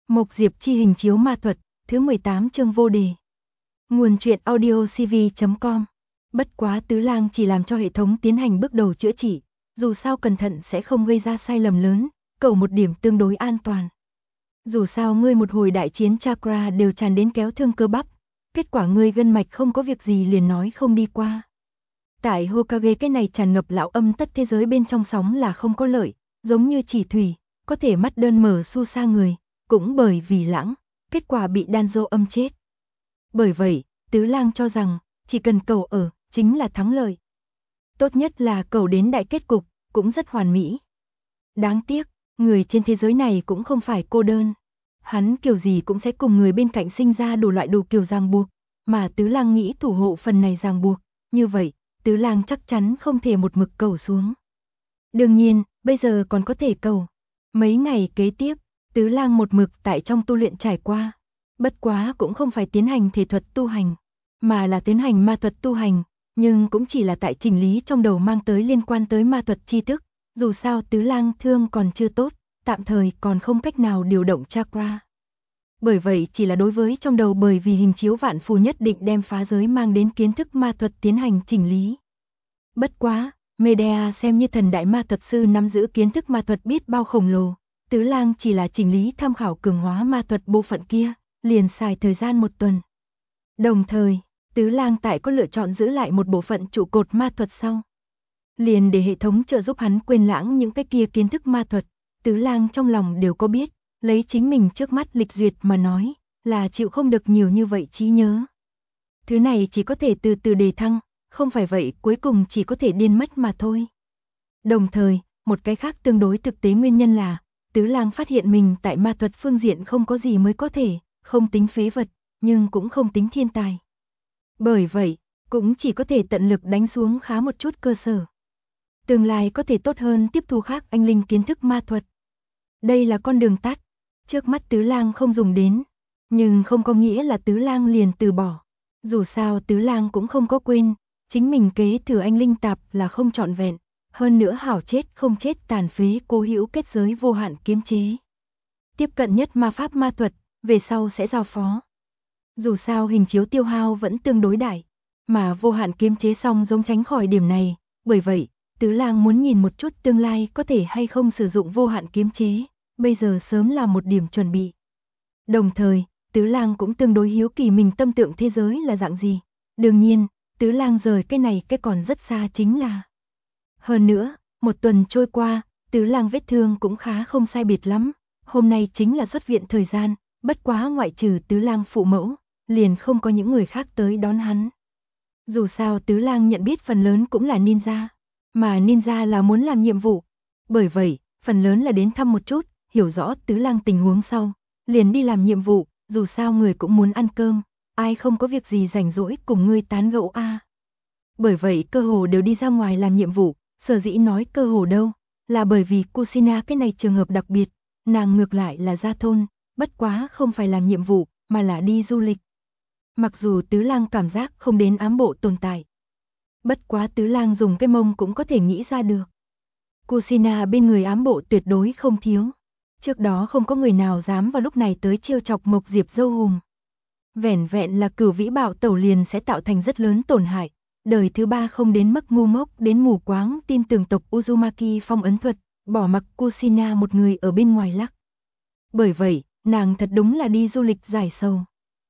Mộc Diệp chi hình chiếu ma thuật, thứ 18 chương vô đề. Nguồn truyện audio cv.com. Bất quá Tứ Lang chỉ làm cho hệ thống tiến hành bước đầu chữa trị, dù sao cẩn thận sẽ không gây ra sai lầm lớn, cầu một điểm tương đối an toàn. Dù sao ngươi một hồi đại chiến chakra đều tràn đến kéo thương cơ bắp, kết quả ngươi gân mạch không có việc gì liền nói không đi qua. Tại Hokage cái này tràn ngập lão âm tất thế giới bên trong sóng là không có lợi, giống như chỉ thủy, có thể mắt đơn mở su sa người, cũng bởi vì lãng, kết quả bị Danzo âm chết. Bởi vậy, Tứ Lang cho rằng, chỉ cần cầu ở, chính là thắng lợi. Tốt nhất là cầu đến đại kết cục, cũng rất hoàn mỹ. Đáng tiếc, người trên thế giới này cũng không phải cô đơn. Hắn kiểu gì cũng sẽ cùng người bên cạnh sinh ra đủ loại đủ kiểu ràng buộc, mà Tứ Lang nghĩ thủ hộ phần này ràng buộc, như vậy, Tứ Lang chắc chắn không thể một mực cầu xuống. Đương nhiên, bây giờ còn có thể cầu. Mấy ngày kế tiếp, Tứ Lang một mực tại trong tu luyện trải qua. Bất quá cũng không phải tiến hành thể thuật tu hành, mà là tiến hành ma thuật tu hành, nhưng cũng chỉ là tại chỉnh lý trong đầu mang tới liên quan tới ma thuật tri thức. Dù sao Tứ Lang thương còn chưa tốt, tạm thời còn không cách nào điều động chakra. Bởi vậy chỉ là đối với trong đầu bởi vì hình chiếu vạn phù nhất định đem phá giới mang đến kiến thức ma thuật tiến hành chỉnh lý. Bất quá, Medea xem như thần đại ma thuật sư nắm giữ kiến thức ma thuật biết bao khổng lồ, Tứ Lang chỉ là chỉnh lý tham khảo cường hóa ma thuật bộ phận kia, liền xài thời gian 1 tuần. Đồng thời, Tứ Lang tại có lựa chọn giữ lại một bộ phận trụ cột ma thuật sau. Liền để hệ thống trợ giúp hắn quên lãng những cái kia kiến thức ma thuật, Tứ Lang trong lòng đều có biết, lấy chính mình trước mắt lịch duyệt mà nói, là chịu không được nhiều như vậy trí nhớ. Thứ này chỉ có thể từ từ đề thăng, không phải vậy cuối cùng chỉ có thể điên mất mà thôi. Đồng thời, một cái khác tương đối thực tế nguyên nhân là, Tứ Lang phát hiện mình tại ma thuật phương diện không có gì mới có thể, không tính phế vật, nhưng cũng không tính thiên tài. Bởi vậy, cũng chỉ có thể tận lực đánh xuống khá một chút cơ sở. Tương lai có thể tốt hơn tiếp thu khác anh linh kiến thức ma thuật. Đây là con đường tắt, trước mắt Tứ Lang không dùng đến, nhưng không có nghĩa là Tứ Lang liền từ bỏ. Dù sao Tứ Lang cũng không có quên, chính mình kế thừa anh linh tạp là không trọn vẹn, hơn nữa hảo chết không chết tàn phế cố hữu kết giới vô hạn kiếm chế. Tiếp cận nhất ma pháp ma thuật, về sau sẽ giao phó. Dù sao hình chiếu tiêu hao vẫn tương đối đại, mà vô hạn kiếm chế xong giống tránh khỏi điểm này, bởi vậy, Tứ Lang muốn nhìn một chút tương lai có thể hay không sử dụng vô hạn kiếm chế, bây giờ sớm là một điểm chuẩn bị. Đồng thời, Tứ Lang cũng tương đối hiếu kỳ mình tâm tượng thế giới là dạng gì. Đương nhiên, Tứ Lang rời cái này cái còn rất xa chính là. Hơn nữa, 1 tuần trôi qua, Tứ Lang vết thương cũng khá không sai biệt lắm. Hôm nay chính là xuất viện thời gian, bất quá ngoại trừ Tứ Lang phụ mẫu, liền không có những người khác tới đón hắn. Dù sao Tứ Lang nhận biết phần lớn cũng là ninja, mà ninja là muốn làm nhiệm vụ. Bởi vậy, phần lớn là đến thăm một chút, hiểu rõ Tứ Lang tình huống sau, liền đi làm nhiệm vụ, dù sao người cũng muốn ăn cơm, ai không có việc gì rảnh rỗi cùng ngươi tán gẫu a. Bởi vậy cơ hồ đều đi ra ngoài làm nhiệm vụ, sở dĩ nói cơ hồ đâu, là bởi vì Kusina cái này trường hợp đặc biệt, nàng ngược lại là ra thôn, bất quá không phải làm nhiệm vụ, mà là đi du lịch. Mặc dù Tứ Lang cảm giác không đến ám bộ tồn tại. Bất quá Tứ Lang dùng cái mông cũng có thể nghĩ ra được. Kusina bên người ám bộ tuyệt đối không thiếu. Trước đó không có người nào dám vào lúc này tới trêu chọc Mộc Diệp dâu hùm. Vẻn vẹn là Cửu Vĩ Bạo Tẩu liền sẽ tạo thành rất lớn tổn hại. Đời thứ 3 không đến mức ngu ngốc đến mù quáng tin tưởng tộc Uzumaki phong ấn thuật, bỏ mặc Kusina một người ở bên ngoài lắc. Bởi vậy, nàng thật đúng là đi du lịch giải sầu.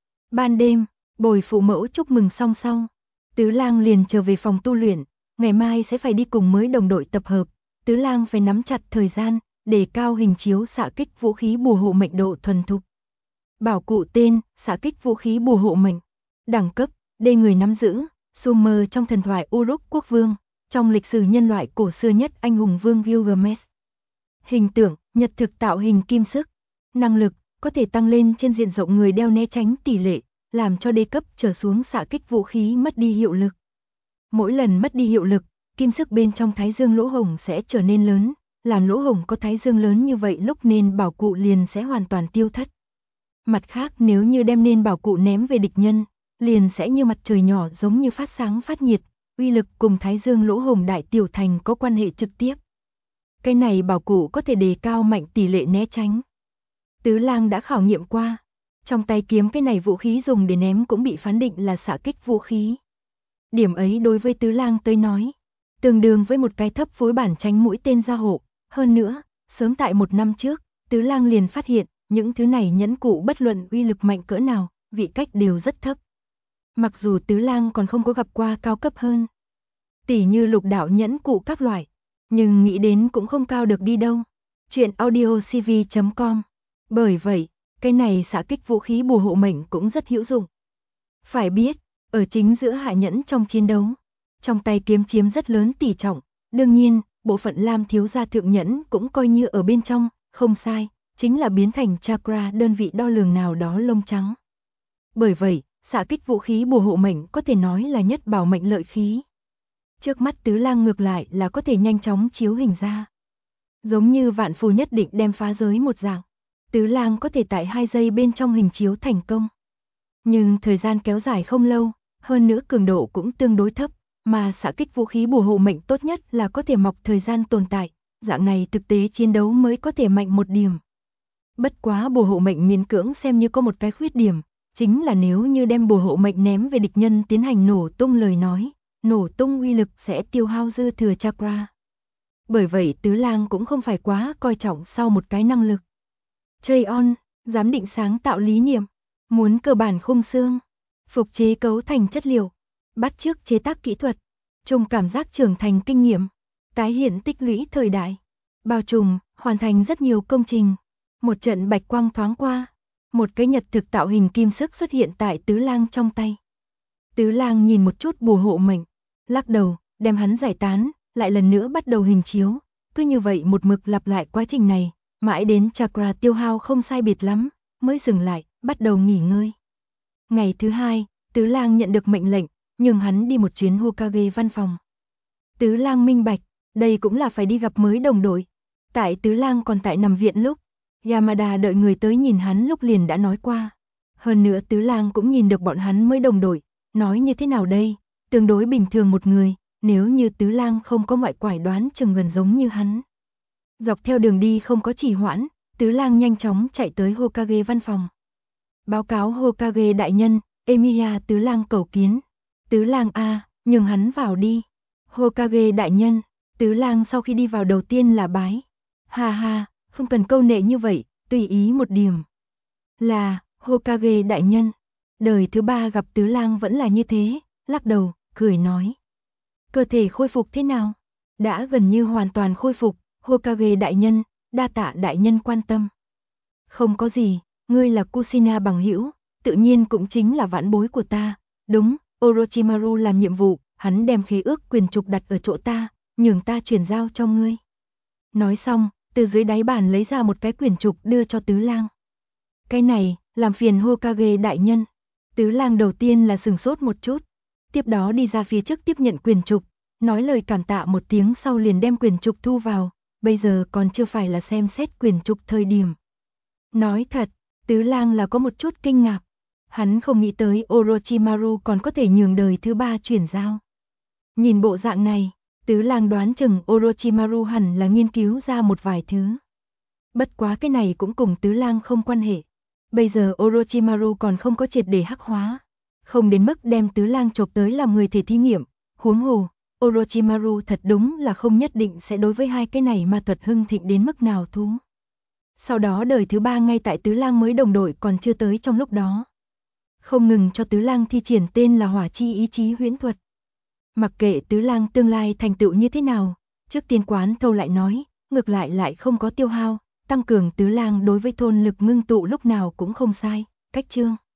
Ban đêm, bồi phụ mẫu chúc mừng xong sau, Tứ Lang liền trở về phòng tu luyện, ngày mai sẽ phải đi cùng mới đồng đội tập hợp, Tứ Lang phải nắm chặt thời gian, đề cao hình chiếu xạ kích vũ khí bùa hộ mệnh độ thuần thục. Bảo cụ tên, xạ kích vũ khí bùa hộ mệnh. Đẳng cấp, D người nắm giữ, Sumer trong thần thoại Uruk quốc vương, trong lịch sử nhân loại cổ xưa nhất anh hùng vương Gilgamesh. Hình tượng, nhật thực tạo hình kim sức. Năng lực, có thể tăng lên trên diện rộng người đeo né tránh tỷ lệ, làm cho D cấp trở xuống xạ kích vũ khí mất đi hiệu lực. Mỗi lần mất đi hiệu lực, kim sức bên trong thái dương lỗ hổng sẽ trở nên lớn, làm lỗ hổng có thái dương lớn như vậy lúc nên bảo cụ liền sẽ hoàn toàn tiêu thất. Mặt khác nếu như đem nên bảo cụ ném về địch nhân, liền sẽ như mặt trời nhỏ giống như phát sáng phát nhiệt, uy lực cùng thái dương lỗ hổng đại tiểu thành có quan hệ trực tiếp. Cái này bảo cụ có thể đề cao mạnh tỷ lệ né tránh. Tứ Lang đã khảo nghiệm qua. Trong tay kiếm cái này vũ khí dùng để ném cũng bị phán định là xạ kích vũ khí. Điểm ấy đối với Tứ Lang tới nói, tương đương với một cái thấp phối bản tránh mũi tên gia hộ. Hơn nữa, sớm tại 1 năm trước, Tứ Lang liền phát hiện, những thứ này nhẫn cụ bất luận uy lực mạnh cỡ nào, vị cách đều rất thấp. Mặc dù Tứ Lang còn không có gặp qua cao cấp hơn, tỉ như lục đạo nhẫn cụ các loại, nhưng nghĩ đến cũng không cao được đi đâu. Chuyện audiocv.com. Bởi vậy, cái này xạ kích vũ khí bùa hộ mệnh cũng rất hữu dụng. Phải biết, ở chính giữa hạ nhẫn trong chiến đấu, trong tay kiếm chiếm rất lớn tỷ trọng, đương nhiên, bộ phận Lam thiếu gia thượng nhẫn cũng coi như ở bên trong, không sai, chính là biến thành chakra đơn vị đo lường nào đó lông trắng. Bởi vậy, xạ kích vũ khí bùa hộ mệnh có thể nói là nhất bảo mệnh lợi khí. Trước mắt Tứ Lang ngược lại là có thể nhanh chóng chiếu hình ra. Giống như vạn phù nhất định đem phá giới một dạng, Tứ Lang có thể tại 2 giây bên trong hình chiếu thành công. Nhưng thời gian kéo dài không lâu, hơn nữa cường độ cũng tương đối thấp, mà xạ kích vũ khí bùa hộ mệnh tốt nhất là có thể mọc thời gian tồn tại, dạng này thực tế chiến đấu mới có thể mạnh một điểm. Bất quá bùa hộ mệnh miễn cưỡng xem như có một cái khuyết điểm, chính là nếu như đem bùa hộ mệnh ném về địch nhân tiến hành nổ tung lời nói, nổ tung uy lực sẽ tiêu hao dư thừa chakra. Bởi vậy Tứ Lang cũng không phải quá coi trọng sau một cái năng lực. Chơi on, giám định sáng tạo lý niệm, muốn cơ bản khung xương, phục chế cấu thành chất liệu, bắt chước chế tác kỹ thuật, trùng cảm giác trưởng thành kinh nghiệm, tái hiện tích lũy thời đại, bao trùm, hoàn thành rất nhiều công trình. Một trận bạch quang thoáng qua, một cái nhật thực tạo hình kim sức xuất hiện tại Tứ Lang trong tay. Tứ Lang nhìn một chút bùa hộ mệnh, lắc đầu, đem hắn giải tán, lại lần nữa bắt đầu hình chiếu, cứ như vậy một mực lặp lại quá trình này, mãi đến chakra tiêu hao không sai biệt lắm, mới dừng lại, bắt đầu nghỉ ngơi. Ngày thứ 2, Tứ Lang nhận được mệnh lệnh, nhưng hắn đi một chuyến Hokage văn phòng. Tứ Lang minh bạch, đây cũng là phải đi gặp mới đồng đội. Tại Tứ Lang còn tại nằm viện lúc, Yamada đợi người tới nhìn hắn lúc liền đã nói qua. Hơn nữa Tứ Lang cũng nhìn được bọn hắn mới đồng đội, nói như thế nào đây, tương đối bình thường một người, nếu như Tứ Lang không có ngoại quải đoán chừng gần giống như hắn. Dọc theo đường đi không có trì hoãn, Tứ Lang nhanh chóng chạy tới Hokage văn phòng. Báo cáo Hokage đại nhân, Emiya Tứ Lang cầu kiến. Tứ Lang a, nhường hắn vào đi. Hokage đại nhân, Tứ Lang sau khi đi vào đầu tiên là bái. Ha ha, không cần câu nệ như vậy, tùy ý một điểm. Là, Hokage đại nhân. Đời thứ 3 gặp Tứ Lang vẫn là như thế, lắc đầu, cười nói. Cơ thể khôi phục thế nào? Đã gần như hoàn toàn khôi phục, Hokage đại nhân, đa tạ đại nhân quan tâm. Không có gì, ngươi là Kushina bằng hữu, tự nhiên cũng chính là vãn bối của ta. Đúng, Orochimaru làm nhiệm vụ, hắn đem khế ước quyền trục đặt ở chỗ ta, nhường ta chuyển giao cho ngươi. Nói xong, từ dưới đáy bàn lấy ra một cái quyền trục đưa cho Tứ Lang. Cái này, làm phiền Hokage đại nhân. Tứ Lang đầu tiên là sừng sốt một chút, tiếp đó đi ra phía trước tiếp nhận quyền trục, nói lời cảm tạ một tiếng sau liền đem quyền trục thu vào, bây giờ còn chưa phải là xem xét quyền trục thời điểm. Nói thật, Tứ Lang là có một chút kinh ngạc, hắn không nghĩ tới Orochimaru còn có thể nhường đời thứ 3 chuyển giao. Nhìn bộ dạng này, Tứ Lang đoán chừng Orochimaru hẳn là nghiên cứu ra một vài thứ. Bất quá cái này cũng cùng Tứ Lang không quan hệ. Bây giờ Orochimaru còn không có triệt để hắc hóa, không đến mức đem Tứ Lang chộp tới làm người thể thí nghiệm, huống hồ, Orochimaru thật đúng là không nhất định sẽ đối với hai cái này ma thuật hưng thịnh đến mức nào thú. Sau đó đời thứ 3 ngay tại Tứ Lang mới đồng đội còn chưa tới trong lúc đó. Không ngừng cho Tứ Lang thi triển tên là hỏa chi ý chí huyễn thuật. Mặc kệ Tứ Lang tương lai thành tựu như thế nào, trước tiên Quán Thâu lại nói, ngược lại không có tiêu hao, tăng cường Tứ Lang đối với thôn lực ngưng tụ lúc nào cũng không sai, cách chương.